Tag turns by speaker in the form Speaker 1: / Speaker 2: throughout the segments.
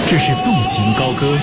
Speaker 1: 这是纵情高歌，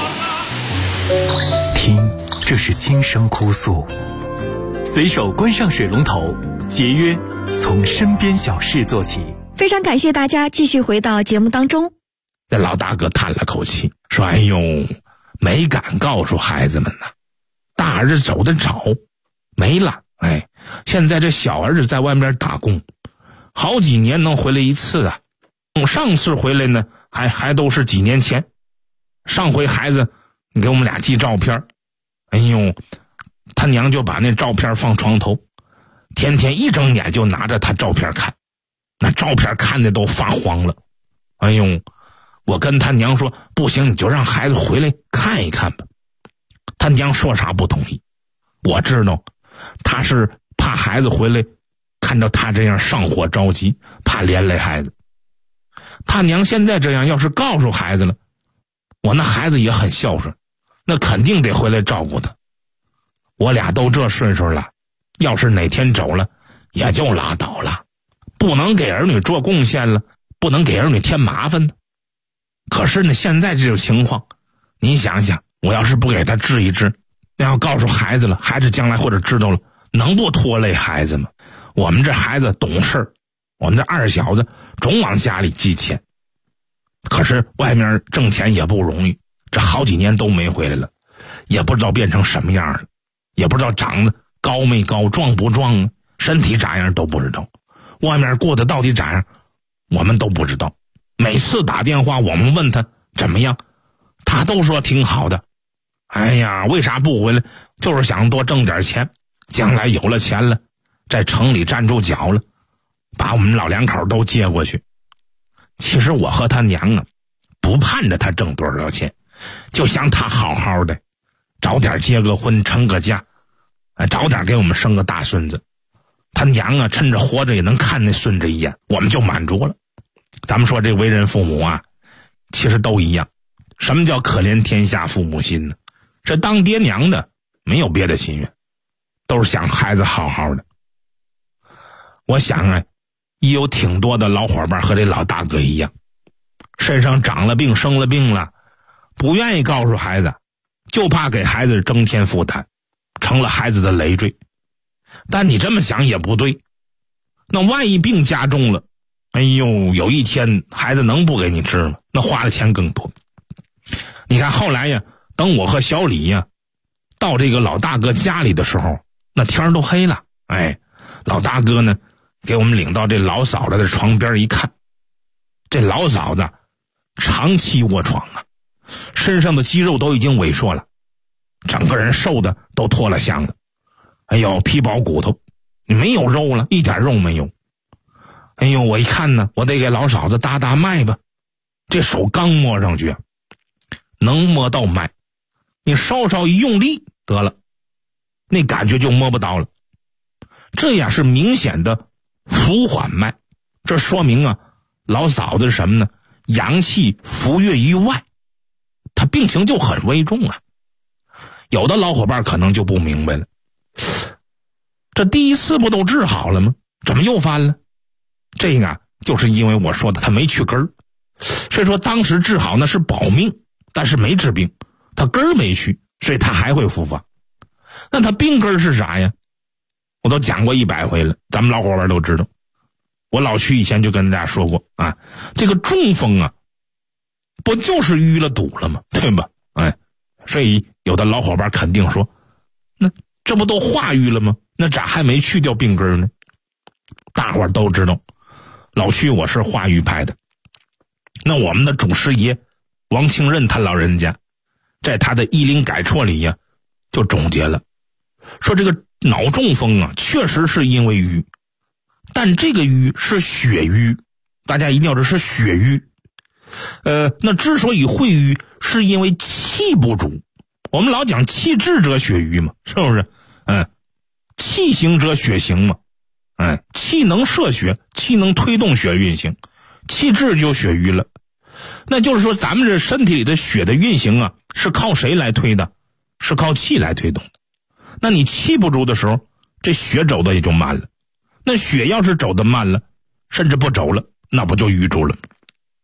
Speaker 1: 听，这是轻声哭诉。随手关上水龙头，节约从身边小事做起。
Speaker 2: 非常感谢大家继续回到节目当中。
Speaker 3: 这老大哥叹了口气说，哎呦，没敢告诉孩子们呢，大儿子走得早，没了。现在这小儿子在外面打工，好几年能回来一次啊。上次回来呢还都是几年前。上回孩子给我们俩寄照片，哎呦，他娘就把那照片放床头，天天一睁眼就拿着他照片看，那照片看的都发黄了。哎呦，我跟他娘说，不行，你就让孩子回来看一看吧。他娘说啥不同意。我知道他是怕孩子回来看到他这样上火着急，怕连累孩子。他娘现在这样，要是告诉孩子了，我那孩子也很孝顺，那肯定得回来照顾他。我俩都这岁数了，要是哪天走了也就拉倒了，不能给儿女做贡献了，不能给儿女添麻烦呢。可是呢，现在这种情况，你想想，我要是不给他治一治，那要告诉孩子了，孩子将来或者知道了，能不拖累孩子吗？我们这孩子懂事，我们这二小子总往家里寄钱，可是外面挣钱也不容易，这好几年都没回来了，也不知道变成什么样了，也不知道长得高没高，壮不壮啊，身体咋样都不知道，外面过得到底咋样我们都不知道。每次打电话我们问他怎么样，他都说挺好的。哎呀，为啥不回来？就是想多挣点钱，将来有了钱了，在城里站住脚了，把我们老两口都接过去。其实我和他娘啊，不盼着他挣多少钱，就想他好好的，早点结个婚，成个家，早点给我们生个大孙子。他娘啊，趁着活着也能看那孙子一眼，我们就满足了。咱们说这为人父母啊，其实都一样。什么叫可怜天下父母心呢？这当爹娘的没有别的心愿，都是想孩子好好的。我想啊，也有挺多的老伙伴和这老大哥一样，身上长了病，生了病了，不愿意告诉孩子，就怕给孩子增添负担，成了孩子的累赘。但你这么想也不对，那万一病加重了，哎呦，有一天孩子能不给你治吗？那花的钱更多。你看后来呀，等我和小李呀到这个老大哥家里的时候，那天都黑了。老大哥呢给我们领到这老嫂子的床边一看，这老嫂子长期卧床啊，身上的肌肉都已经萎缩了，整个人瘦的都脱了相了。哎呦，皮包骨头，没有肉了，一点肉没有。哎呦，我一看呢，我得给老嫂子搭搭脉吧。这手刚摸上去，能摸到脉，你稍稍一用力得了，那感觉就摸不到了。这样是明显的浮缓脉，这说明啊，老嫂子是什么呢？阳气浮越于外，她病情就很危重啊。有的老伙伴可能就不明白了，这第一次不都治好了吗？怎么又犯了？这个啊，就是因为我说的他没去根儿，所以说当时治好那是保命，但是没治病，他根儿没去，所以他还会复发。那他病根儿是啥呀？我都讲过100回了，咱们老伙伴都知道。我老曲以前就跟大家说过啊，这个中风啊，不就是淤了堵了吗？对吧？所以有的老伙伴肯定说，那这不都化瘀了吗？那咋还没去掉病根呢？大伙儿都知道，老曲我是化瘀派的。那我们的祖师爷王清任他老人家，在他的医灵改错里呀，就总结了，说这个脑中风啊，确实是因为瘀，但这个瘀是血瘀，大家一定要知道是血瘀。那之所以会瘀，是因为气不足。我们老讲气滞则血瘀嘛，是不是？气行则血行嘛。气能摄血，气能推动血运行，气滞就血瘀了。那就是说咱们这身体里的血的运行啊，是靠谁来推的？是靠气来推动的。那你气不足的时候，这血走的也就慢了。那血要是走的慢了，甚至不走了，那不就淤住了。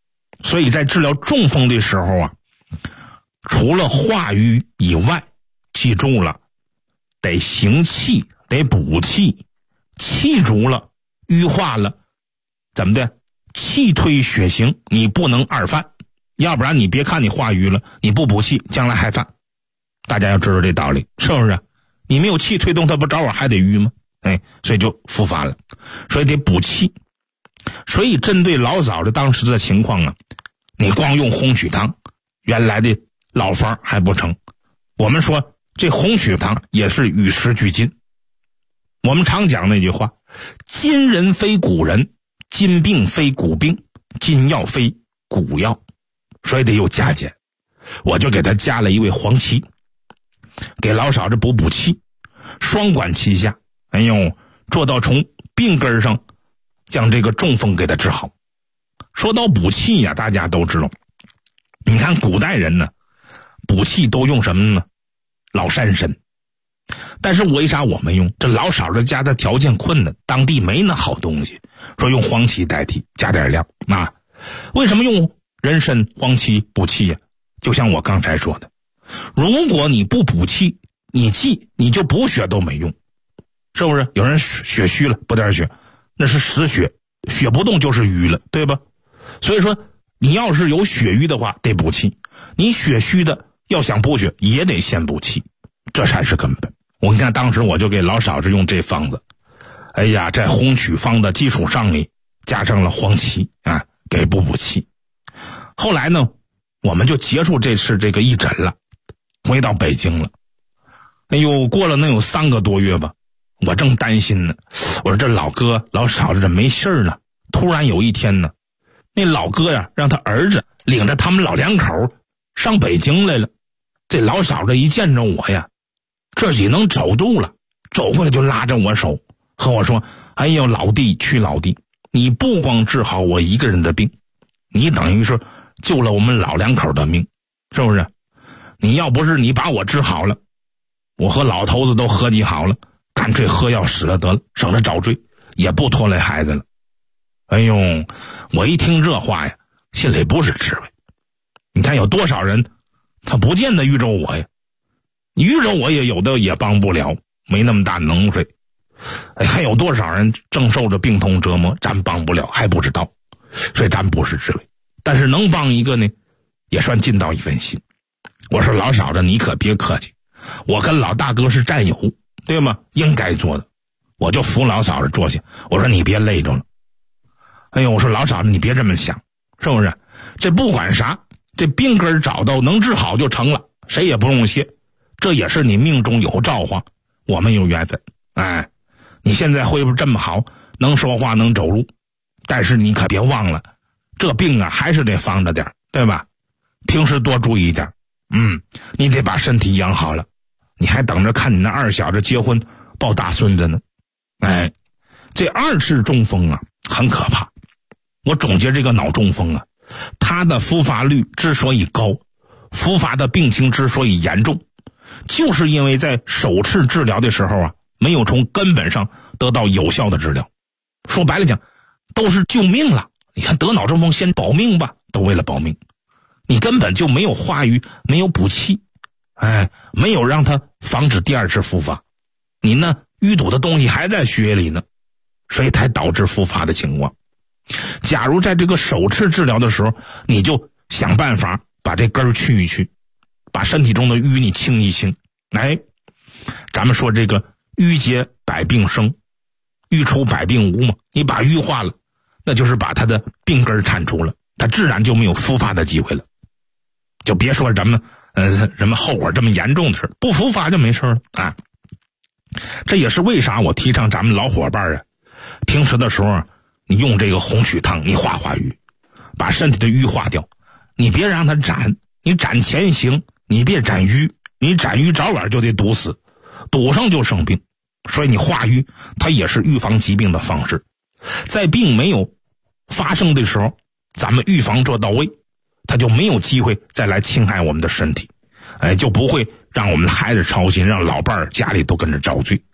Speaker 3: 所以在治疗中风的时候啊，除了化瘀以外，记住了，得行气，得补气，气足了，瘀化了，怎么的？气推血行，你不能二犯，要不然你别看你化瘀了，你不补气，将来还犯。大家要知道这道理，是不是？你没有气推动，它不早晚还得瘀吗？所以就复发了，所以得补气。所以针对老早的当时的情况啊，你光用红曲汤，原来的老方还不成。我们说这红曲汤也是与时俱进。我们常讲那句话，今人非古人，今病非古病，今药非古药，所以得有加减。我就给他加了一味黄芪，给老嫂子补气，双管齐下，做到从病根上将这个中风给他治好。说到补气呀，大家都知道，你看古代人呢，补气都用什么呢？老山参。但是为啥我们用？这老嫂子家的条件困难，当地没那好东西，说用黄芪代替，加点料啊。为什么用人参、黄芪补气呀？就像我刚才说的，如果你不补气，你就补血都没用，是不是？有人血虚了，补点血，那是死血，血不动就是瘀了，对吧？所以说你要是有血瘀的话，得补气，你血虚的要想补血也得先补气，这才是根本。我看当时我就给老嫂子用这方子，在红曲方的基础上里加上了黄芪啊，给补气。后来呢，我们就结束这次这个义诊了，回到北京了。过了能有3个多月吧，我正担心呢，我说这老哥老嫂子这没信儿了。突然有一天呢，那老哥呀让他儿子领着他们老两口上北京来了。这老嫂子一见着我呀，自己能走路了，走过来就拉着我手和我说，老弟去老弟，你不光治好我一个人的病，你等于是救了我们老两口的命，是不是？你要不是你把我治好了，我和老头子都合计好了，干脆喝药死了得了，省得找罪，也不拖累孩子了。我一听这话呀，心里不是滋味。你看有多少人他不见得遇着我呀，遇着我也有的也帮不了，没那么大能耐。还有多少人正受着病痛折磨，咱帮不了还不知道，所以咱不是滋味。但是能帮一个呢，也算尽到一份心。我说老嫂子你可别客气，我跟老大哥是战友，对吗？应该做的。我就扶老嫂子坐下，我说你别累着了。我说老嫂子你别这么想，是不是？这不管啥，这病根找到能治好就成了，谁也不用谢，这也是你命中有造化，我们有缘分。你现在恢复这么好，能说话能走路，但是你可别忘了，这病啊还是得防着点，对吧？平时多注意一点，你得把身体养好了，你还等着看你那二小子结婚抱大孙子呢。这2次中风啊很可怕。我总结这个脑中风啊，它的复发率之所以高，复发的病情之所以严重，就是因为在首次治疗的时候啊，没有从根本上得到有效的治疗。说白了讲，都是救命了。你看得脑中风先保命吧，都为了保命，你根本就没有化瘀，没有补气，没有让它防止第2次复发，你呢淤堵的东西还在血液里呢，所以才导致复发的情况。假如在这个首次治疗的时候，你就想办法把这根儿去一去，把身体中的瘀你清一清。咱们说这个瘀结百病生，瘀除百病无嘛，你把瘀化了，那就是把它的病根铲除了，它自然就没有复发的机会了。就别说咱们什么后果这么严重的事，不复发就没事了啊。这也是为啥我提倡咱们老伙伴啊，平时的时候你用这个红曲汤，你化瘀，把身体的瘀化掉，你别让它斩，你斩前行，你别斩瘀，你斩瘀早晚就得堵死，堵上就生病。所以你化瘀，它也是预防疾病的方式。在病没有发生的时候，咱们预防做到位，它就没有机会再来侵害我们的身体，就不会让我们的孩子操心，让老伴儿家里都跟着遭罪。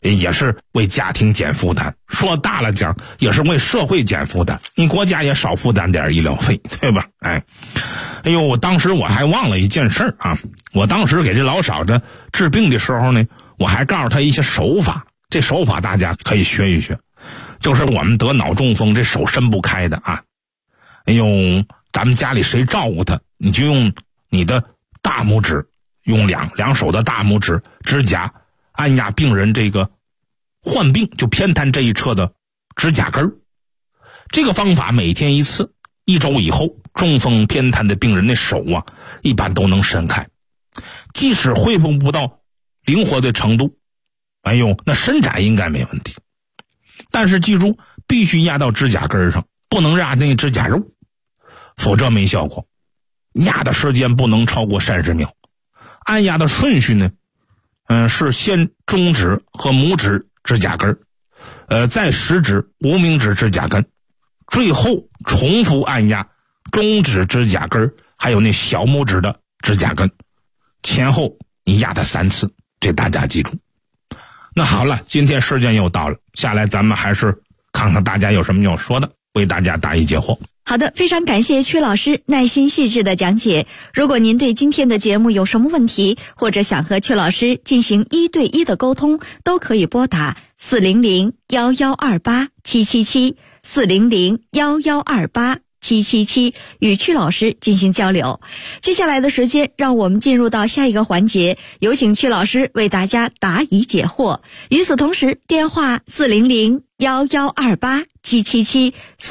Speaker 3: 也是为家庭减负担，说大了讲也是为社会减负担，你国家也少负担点医疗费，对吧？哎呦，我当时我还忘了一件事啊，我当时给这老嫂子治病的时候呢，我还告诉她一些手法，这手法大家可以学一学，就是我们得脑中风这手伸不开的啊，哎呦，咱们家里谁照顾他，你就用你的大拇指，用两手的大拇指指甲按压病人这个患病就偏瘫这一侧的指甲根儿。这个方法每天一次，1周以后，中风偏瘫的病人的手啊一般都能伸开，即使恢复不到灵活的程度，哎呦，那伸展应该没问题，但是记住必须压到指甲根上，不能压那指甲肉，否则没效果。压的时间不能超过30秒，按压的顺序呢是先中指和拇指指甲根，再食指、无名指指甲根，最后重复按压中指指甲根还有那小拇指的指甲根，前后你压它3次，这大家记住。那好了，今天时间又到了，下来咱们还是看看大家有什么要说的，为大家答疑解惑。
Speaker 2: 好的，非常感谢曲老师耐心细致的讲解。如果您对今天的节目有什么问题，或者想和曲老师进行1对1的沟通，都可以拨打400-1128-777 400-1128-777与曲老师进行交流。接下来的时间，让我们进入到下一个环节，有请曲老师为大家答疑解惑。与此同时，电话400-1128-777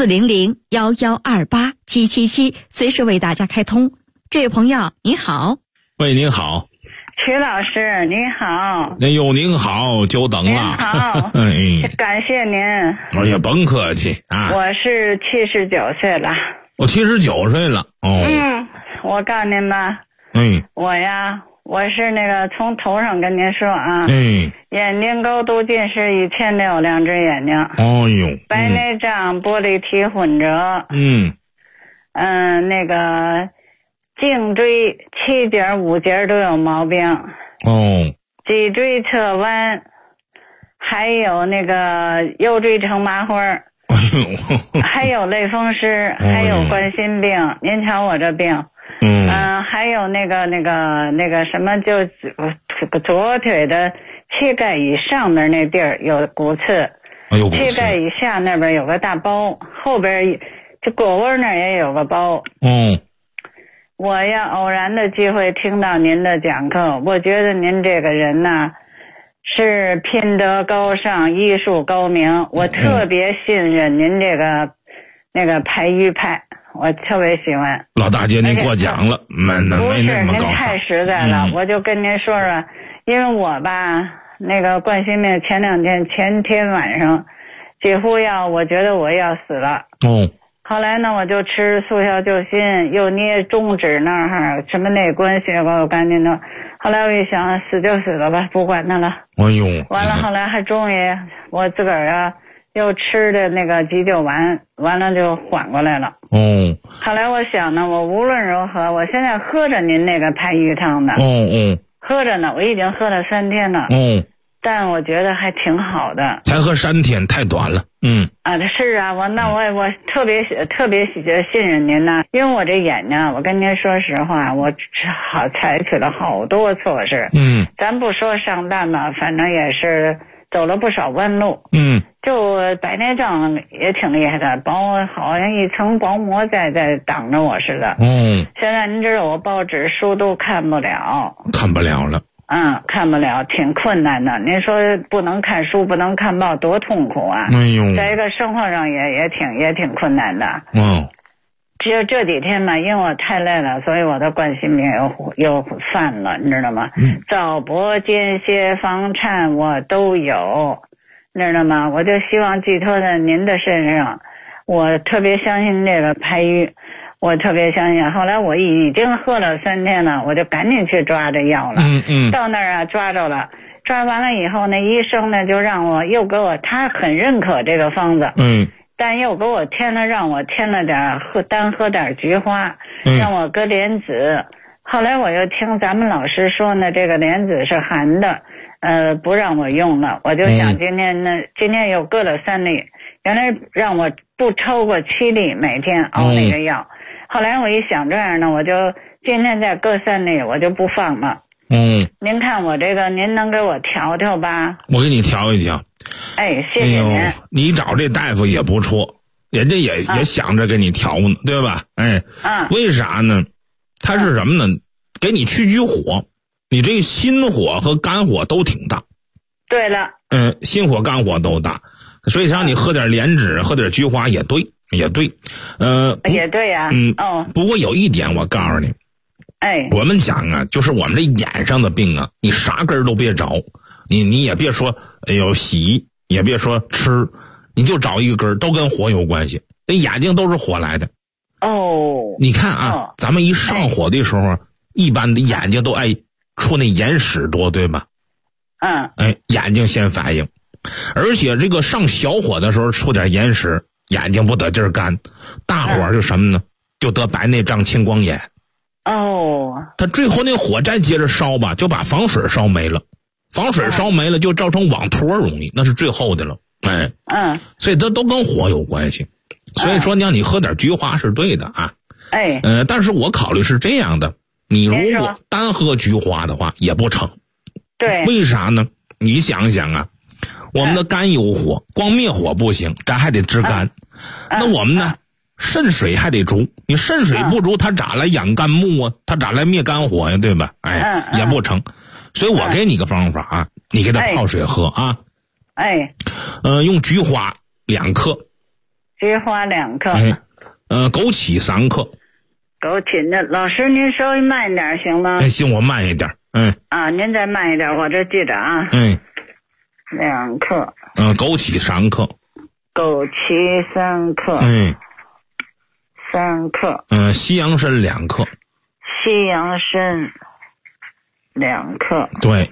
Speaker 2: 400-1128-777随时为大家开通。这位朋友您好。
Speaker 3: 喂，您好。
Speaker 4: 曲老师您好。
Speaker 3: 哎呦，您好，久等了。
Speaker 4: 您好
Speaker 3: 哎，
Speaker 4: 感谢您。
Speaker 3: 哎呀，甭客气啊。
Speaker 4: 我是79岁了。
Speaker 3: 我79岁了。哦。
Speaker 4: 我告诉您吧。我是那个从头上跟您说啊。眼睛高度近视1006，2只眼睛。
Speaker 3: 哦呦。
Speaker 4: 白内障、玻璃体混折。那个颈椎7节、5节都有毛病。脊椎侧弯，还有那个右椎成麻花。还有类风湿，还有冠心病。您瞧我这病。还有那个什么，就左腿的膝盖以上的那地儿有骨刺，膝盖以下那边有个大包，后边这腘窝那儿也有个包。我要偶然的机会听到您的讲课，我觉得您这个人呢是品德高尚，医术高明，我特别信任您这个那个排瘀派，我特别喜欢。老大姐您过奖了，不是您太实在了。我就跟您说说，因为我吧那个冠心病前天晚上几乎我觉得我要死了。后来呢我就吃速效救心，又捏中指那儿什么内关血管我赶紧的。后来我一想死就死了吧，不管它了。完了后来还终于我自个儿又吃的那个急救丸，完了就缓过来了。后来我想呢，我无论如何，我现在喝着您那个排瘀汤的。喝着呢，我已经喝了3天了。但我觉得还挺好的。才喝3天太短了。是啊，我特别信任您呢，因为我这眼睛，我跟您说实话，我采取了好多措施。咱不说上当吧，反正也是走了不少弯路。就白内障也挺厉害的，好像一层薄膜在挡着我似的。现在您知道我报纸书都看不了了。看不了，挺困难的。您说不能看书，不能看报，多痛苦啊！在一个生活上也挺困难的。只有这几天嘛，因为我太累了，所以我的冠心病又犯了，你知道吗？早搏、间歇、房颤我都有，你知道吗？我就希望寄托在您的身上，我特别相信这个排瘀。我特别相信，后来我已经喝了3天了，我就赶紧去抓这药了。到那儿抓着了，抓完了以后呢，医生呢就让我他很认可这个方子。但又给我让我添了点单喝点菊花，让我搁莲子。 后来我又听咱们老师说呢，这个莲子是寒的，不让我用了。我就想今天又搁了3粒，原来让我不超过7粒每天熬那个药。后来我一想这样呢，我就今天再搁3粒，我就不放了。您看我这个，您能给我调调吧？
Speaker 3: 我给你调一调。
Speaker 4: 哎，谢谢您。
Speaker 3: 你找这大夫也不错，人家也想着给你调呢，对吧？为啥呢？他是什么呢？给你去局火，你这心火和肝火都挺大。
Speaker 4: 对了。
Speaker 3: 心火肝火都大，所以让你喝点莲脂，喝点菊花也对，也对。
Speaker 4: 也对呀。
Speaker 3: 不过有一点我告诉你。我们讲啊，就是我们这眼上的病啊，你啥根儿都别找，你也别说洗，也别说吃，你就找一个根儿，都跟火有关系。这眼睛都是火来的。你看啊，咱们一上火的时候，一般的眼睛都爱出那眼屎多，对吧？眼睛先反应，而且这个上小火的时候出点眼屎，眼睛不得劲儿干，大火就什么呢？就得白内障、青光眼。他最后那火再接着烧吧，就把房水烧没了，房水烧没了就造成网脱容易，那是最后的了。所以这都跟火有关系。所以说让你喝点菊花是对的啊。但是我考虑是这样的，你如果单喝菊花的话也不成。
Speaker 4: 对。
Speaker 3: 为啥呢？你想想啊，我们的肝有火，光灭火不行，咱还得治肝。那我们呢？肾水还得足，你肾水不足，它咋来养肝木啊？它咋来灭肝火呀？对吧？也不成。所以我给你个方法啊，你给它泡水喝啊。用菊花2克。
Speaker 4: 菊花2克。
Speaker 3: 枸杞3克。
Speaker 4: 枸杞那老师您稍微慢一点行吗？
Speaker 3: 行，我慢一点。
Speaker 4: 您再慢一点，我这记着啊。2克。
Speaker 3: 枸杞3克。
Speaker 4: 枸杞3克。3克。
Speaker 3: 西洋参2克。
Speaker 4: 西洋参2克。
Speaker 3: 对。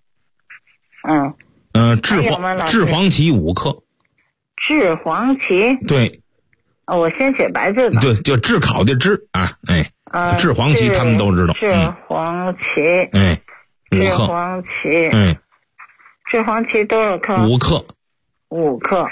Speaker 3: 炙黄芪5克。
Speaker 4: 炙黄芪。
Speaker 3: 对。
Speaker 4: 我先写白字的。
Speaker 3: 对，就炙烤的炙啊。炙黄芪他们都知道。
Speaker 4: 炙黄芪。
Speaker 3: 5克。
Speaker 4: 炙黄芪。炙黄芪多少克
Speaker 3: ？5克。
Speaker 4: 5克。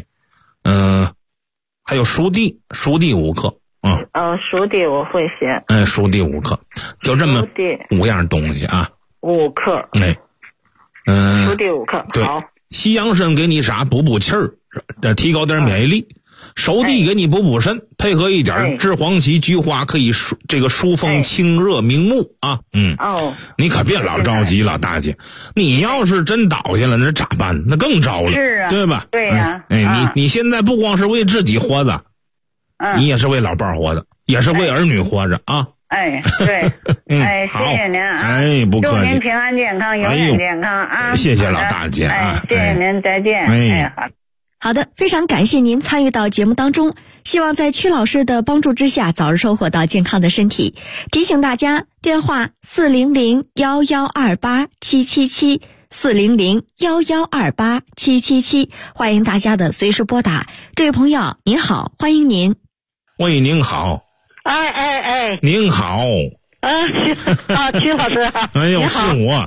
Speaker 3: 还有熟地5克。
Speaker 4: 熟地我会写。
Speaker 3: 熟地5克，就这么5样东西啊。
Speaker 4: 5克。熟地5克。
Speaker 3: 对。
Speaker 4: 好。
Speaker 3: 西洋参给你啥？补气儿，提高点免疫力。熟地给你补肾，配合一点炙黄芪、菊花，可以疏风清热明目啊。你可别老着急，老大姐，你要是真倒下了，那咋办？那更糟了，
Speaker 4: 是啊，
Speaker 3: 对吧？
Speaker 4: 对呀。
Speaker 3: 你现在不光是为自己活着，你也是为老伴儿活着，也是为儿女活着啊。
Speaker 4: 对。谢谢您啊。
Speaker 3: 不客气。
Speaker 4: 祝您平安健康，永远健康啊。
Speaker 3: 谢谢老大姐啊。
Speaker 4: 谢谢您，再见。
Speaker 2: 好的，非常感谢您参与到节目当中，希望在曲老师的帮助之下早日收获到健康的身体。提醒大家，电话400-1128-777 400-1128-777，欢迎大家的随时拨打。这位朋友您好，欢迎您。
Speaker 3: 喂，您好。您好。
Speaker 4: 曲老师。
Speaker 3: 是我。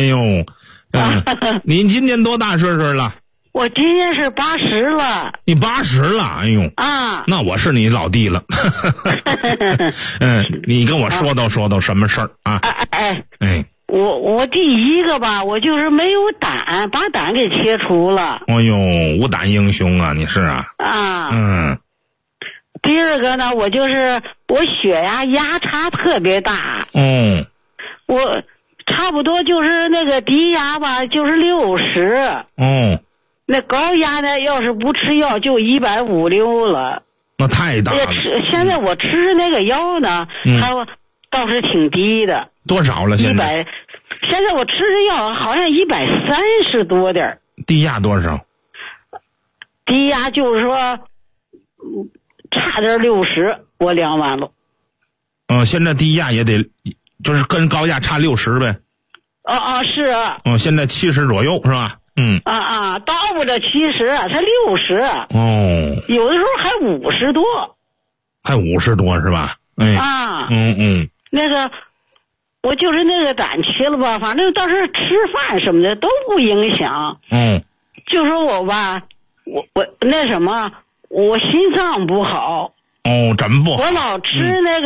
Speaker 3: 您今年多大岁数了？
Speaker 5: 我今年是80了。
Speaker 3: 你80了？那我是你老弟了。你跟我说道什么事儿啊？
Speaker 5: 我第一个吧，我就是没有胆，把胆给切除了。
Speaker 3: 无胆英雄啊，你是啊？
Speaker 5: 第二个呢，我就是我血压差特别大。我差不多就是那个低压吧，就是60。那高压呢，要是不吃药就150-160了。
Speaker 3: 那太大了。
Speaker 5: 现在我吃那个药呢，它倒是挺低的。
Speaker 3: 多少了现在？
Speaker 5: 现在我吃的药好像130多点。
Speaker 3: 低压多少？
Speaker 5: 低压就是说，差点60，我量完了。
Speaker 3: 现在低压也得，就是跟高压差60呗。
Speaker 5: 是啊。
Speaker 3: 现在70左右是吧？
Speaker 5: 到不了70，才60。有的时候还50多。
Speaker 3: 还50多是吧？
Speaker 5: 那个我就是那个胆气了吧，反正倒是吃饭什么的都不影响。就说我吧，我那什么，我心脏不好。
Speaker 3: 怎么不好？
Speaker 5: 我老吃那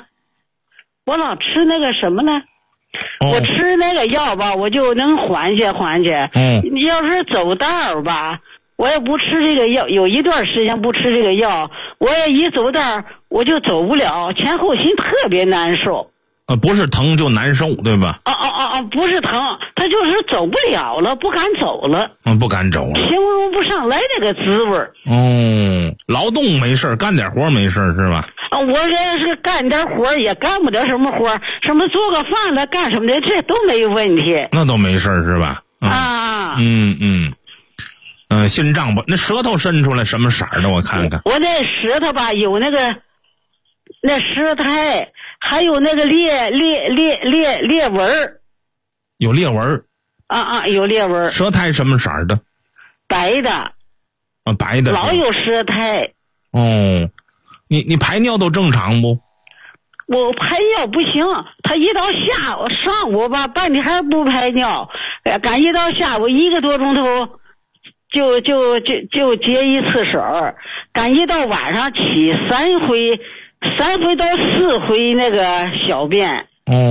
Speaker 5: 个什么呢？我吃那个药吧，我就能缓解缓解。你要是走道吧，我也不吃这个药，有一段时间不吃这个药，我也一走道我就走不了，前后心特别难受。
Speaker 3: 不是疼就难受，对吧？
Speaker 5: 不是疼，他就是走不了了，不敢走了。
Speaker 3: 不敢走了，
Speaker 5: 形容不上来这个滋味。
Speaker 3: 劳动没事，干点活没事是吧？
Speaker 5: 我这是干点活也干不了什么活，什么做个饭了干什么的，这都没问题。
Speaker 3: 那都没事是吧？心脏吧，那舌头伸出来什么色的？我看看。
Speaker 5: 我那舌头吧有那舌苔，还有那个裂纹。
Speaker 3: 有裂纹。
Speaker 5: 有裂纹。
Speaker 3: 舌苔什么色的？
Speaker 5: 白的。
Speaker 3: 白的。
Speaker 5: 老有舌苔。
Speaker 3: 你排尿都正常不？
Speaker 5: 我排尿不行，他一到上午吧，半天还不排尿，赶一到下午1个多钟头就接一次手，赶一到晚上起3回到4回那个小便。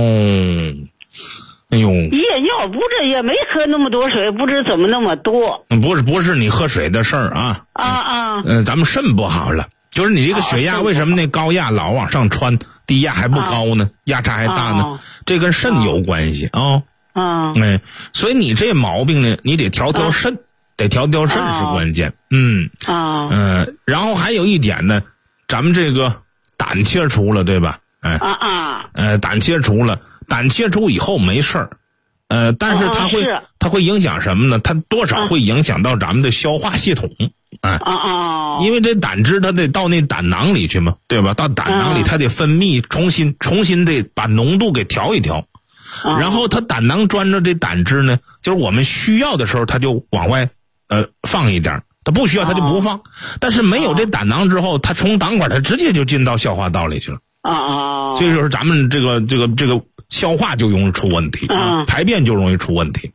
Speaker 5: 夜尿不是也没喝那么多水，不知怎么那么多。
Speaker 3: 不是你喝水的事儿啊。咱们肾不好了，就是你这个血压为什么那高压老往上穿，低压还不高呢？压差还大呢？这跟肾有关系啊。所以你这毛病呢，你得调肾，得调肾是关键。然后还有一点呢，咱们这个胆切除了，对吧？胆切除了。胆切除以后没事儿，但是它会影响什么呢？它多少会影响到咱们的消化系统。因为这胆汁它得到那胆囊里去嘛，对吧？到胆囊里它得分泌，重新得把浓度给调一调。然后它胆囊装着这胆汁呢，就是我们需要的时候它就往外放一点，它不需要它就不放。但是没有这胆囊之后，它从胆管它直接就进到消化道里去了。所以就是咱们这个消化就容易出问题，排便就容易出问题。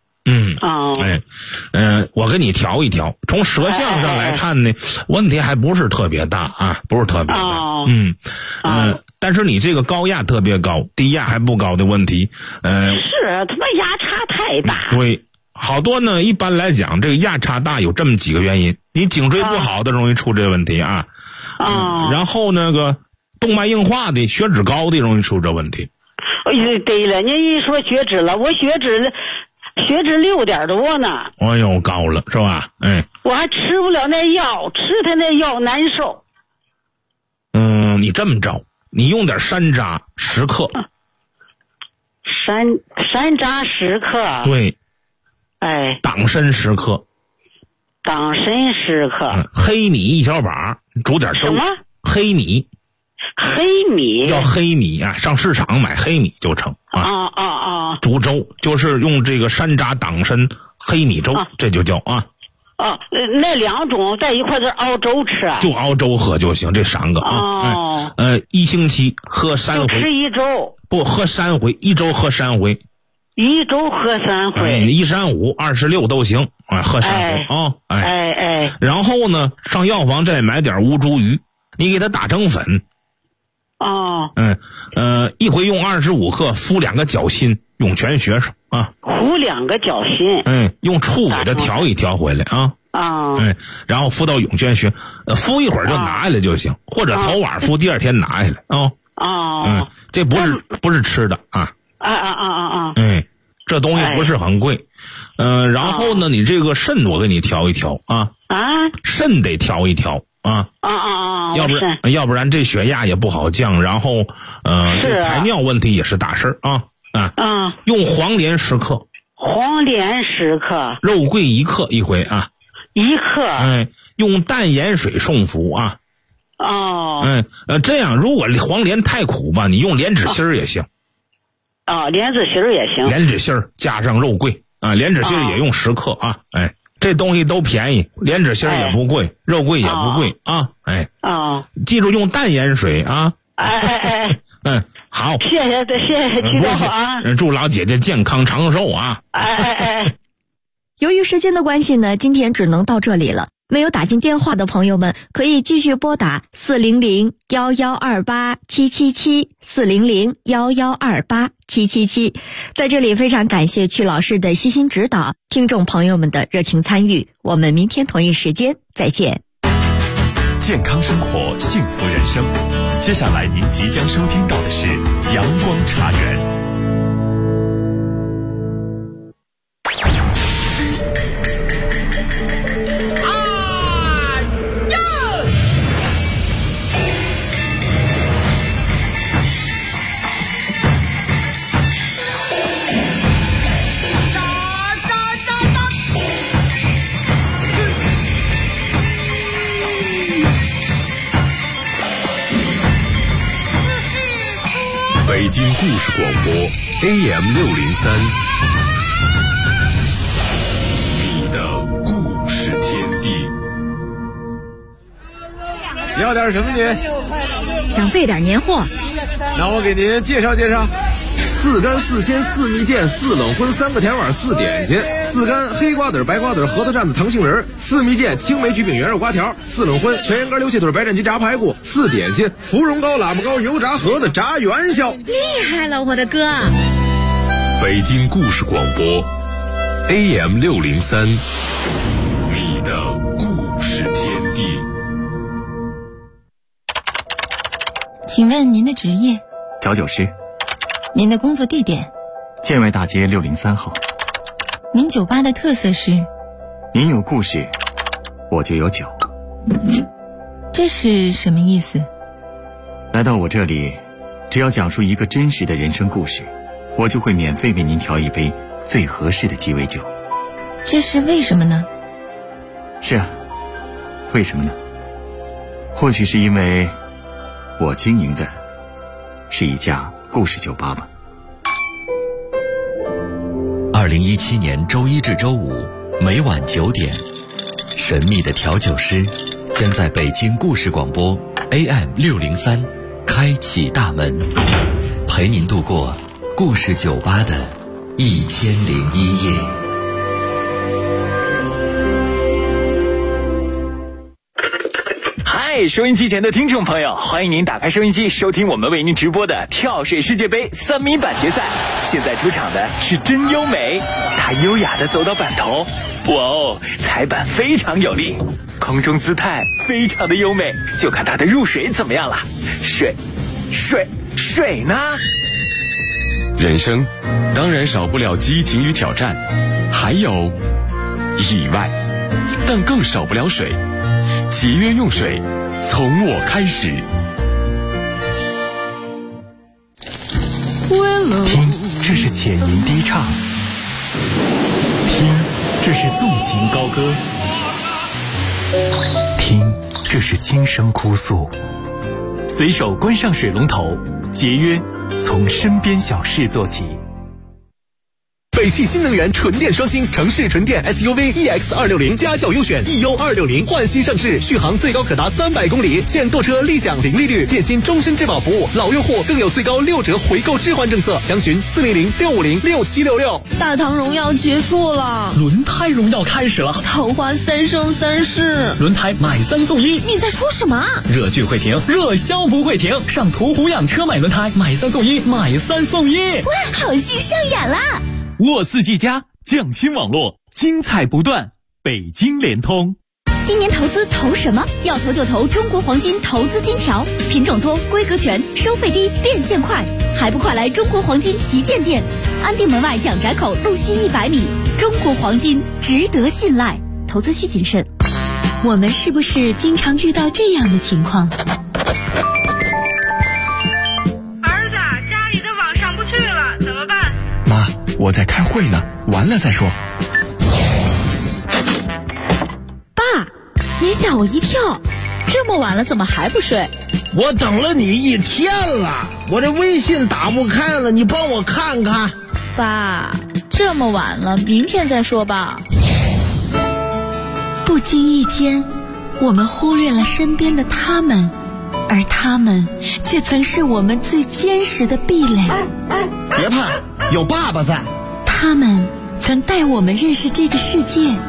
Speaker 3: 我给你调一调，从舌象上来看呢，问题还不是特别大啊，不是特别大。但是你这个高压特别高，低压还不高的问题，
Speaker 5: 是他妈压差太大。
Speaker 3: 对，好多呢，一般来讲，这个压差大有这么几个原因，你颈椎不好的容易出这个问题啊。然后那个动脉硬化的、血脂高的容易出这问题。
Speaker 5: 对了，您一说血脂了，我血脂6点多呢。
Speaker 3: 高了是吧？
Speaker 5: 我还吃不了那药，吃他那药难受。
Speaker 3: 你这么着，你用点山楂10克。
Speaker 5: 山楂10克。
Speaker 3: 对。党参10克。
Speaker 5: 党参10克。
Speaker 3: 黑米1小把，煮点粥。
Speaker 5: 什么？
Speaker 3: 黑米。要黑米啊，上市场买黑米就成啊。煮粥就是用这个山楂、党参、黑米粥，这就叫啊。
Speaker 5: 那2种在一块儿熬粥吃啊？
Speaker 3: 就熬粥喝就行，这3个啊。1星期喝3回。
Speaker 5: 就吃1周？
Speaker 3: 不，喝3回，1周喝3回。
Speaker 5: 1周喝3回。
Speaker 3: 1、3、5、26都行啊，喝3回啊。然后呢，上药房再买点乌猪鱼，你给它打成粉。一回用25克，敷2个脚心，涌泉穴上啊。
Speaker 5: 敷2个脚心。
Speaker 3: 用醋给它调一调回来啊。然后敷到涌泉穴，敷一会儿就拿下来就行，或者头晚敷，第2天拿下来啊。这不是吃的啊。这东西不是很贵。然后呢，你这个肾我给你调一调啊。肾得调一调。要不然这血压也不好降，然后这排尿问题也是大事啊。用黄连10克。
Speaker 5: 黄连10克。
Speaker 3: 肉桂1克一回啊。
Speaker 5: 1克。
Speaker 3: 用淡盐水送服啊。这样如果黄连太苦吧，你用莲子心也行。
Speaker 5: 莲子心也行。
Speaker 3: 莲子心加上肉桂啊，莲子心也用10克啊。这东西都便宜，莲子心也不贵，肉桂也不贵啊。记住用淡盐水啊。 好，
Speaker 5: 谢谢曲大华，
Speaker 3: 祝老姐姐健康长寿啊！
Speaker 2: 由于时间的关系呢，今天只能到这里了。没有打进电话的朋友们，可以继续拨打400-1128-777 400-1128-777。在这里非常感谢曲老师的悉心指导，听众朋友们的热情参与。我们明天同一时间再见。
Speaker 1: 健康生活，幸福人生。接下来您即将收听到的是阳光茶园。北京故事广播 AM603， 你的故事天地。
Speaker 6: 要点什么您？
Speaker 2: 想备点年货。
Speaker 6: 那我给您介绍介绍：4干4鲜4蜜饯4冷荤3个甜碗4点心，4干黑瓜子白瓜子核桃蘸子糖杏仁，4蜜饯青梅橘饼圆肉瓜条，4冷荤全羊肝溜蟹腿白斩鸡炸排骨，4点心芙蓉糕喇嘛糕油炸盒子炸元宵。
Speaker 2: 厉害了，我的哥！
Speaker 1: 北京故事广播 AM603， 你的故事天地。
Speaker 7: 请问您的职业？
Speaker 8: 调酒师。
Speaker 7: 您的工作地点？
Speaker 8: 建外大街603号。
Speaker 7: 您酒吧的特色是？
Speaker 8: 您有故事，我就有酒。
Speaker 7: 这是什么意思？
Speaker 8: 来到我这里，只要讲述一个真实的人生故事，我就会免费为您调一杯最合适的鸡尾酒。
Speaker 7: 这是为什么呢？
Speaker 8: 是啊，为什么呢？或许是因为我经营的是一家故事酒吧吧。
Speaker 9: 2017年周一至周五每晚9点，神秘的调酒师将在北京故事广播 AM603 开启大门，陪您度过故事酒吧的1001夜。
Speaker 10: 收音机前的听众朋友，欢迎您打开收音机，收听我们为您直播的跳水世界杯3米板决赛。现在出场的是真优美，她优雅地走到板头，哇哦，踩板非常有力，空中姿态非常的优美，就看她的入水怎么样了。水呢？
Speaker 1: 人生当然少不了激情与挑战，还有意外，但更少不了水。节约用水，从我开始。听，这是浅吟低唱；听，这是纵情高歌；听，这是轻声哭诉。随手关上水龙头，节约从身边小事做起。北汽新能源纯电双星城市纯电 SUV EX260家轿优选 EU260换新上市，续航最高可达300公里，现购车立享零利率，电信终身质保服务，老用户更有最高6折回购置换政策，详询400-650-6766。
Speaker 11: 大唐荣耀结束了，
Speaker 12: 轮胎荣耀开始了，
Speaker 11: 桃花3生3世，
Speaker 12: 轮胎买3送1。
Speaker 11: 你在说什么？
Speaker 12: 热剧会停，热销不会停，上途虎养车买轮胎买3送1，买3送1。
Speaker 11: 哇，好戏上演啦！
Speaker 1: 沃4G+匠心网络，精彩不断。北京联通。
Speaker 2: 今年投资投什么？要投就投中国黄金投资金条，品种多，规格全，收费低，变现快，还不快来中国黄金旗舰店，安定门外蒋宅口路西100米。中国黄金值得信赖，投资需谨慎。
Speaker 13: 我们是不是经常遇到这样的情况？
Speaker 1: 我在开会呢，完了再说。
Speaker 11: 爸，您吓我一跳，这么晚了怎么还不睡？
Speaker 14: 我等了你1天了，我这微信打不开了，你帮我看看。
Speaker 11: 爸，这么晚了，明天再说吧。
Speaker 13: 不经意间，我们忽略了身边的他们， 而他们却曾是我们最坚实的壁垒。
Speaker 14: 别怕，有爸爸在。
Speaker 13: 他们曾带我们认识这个世界，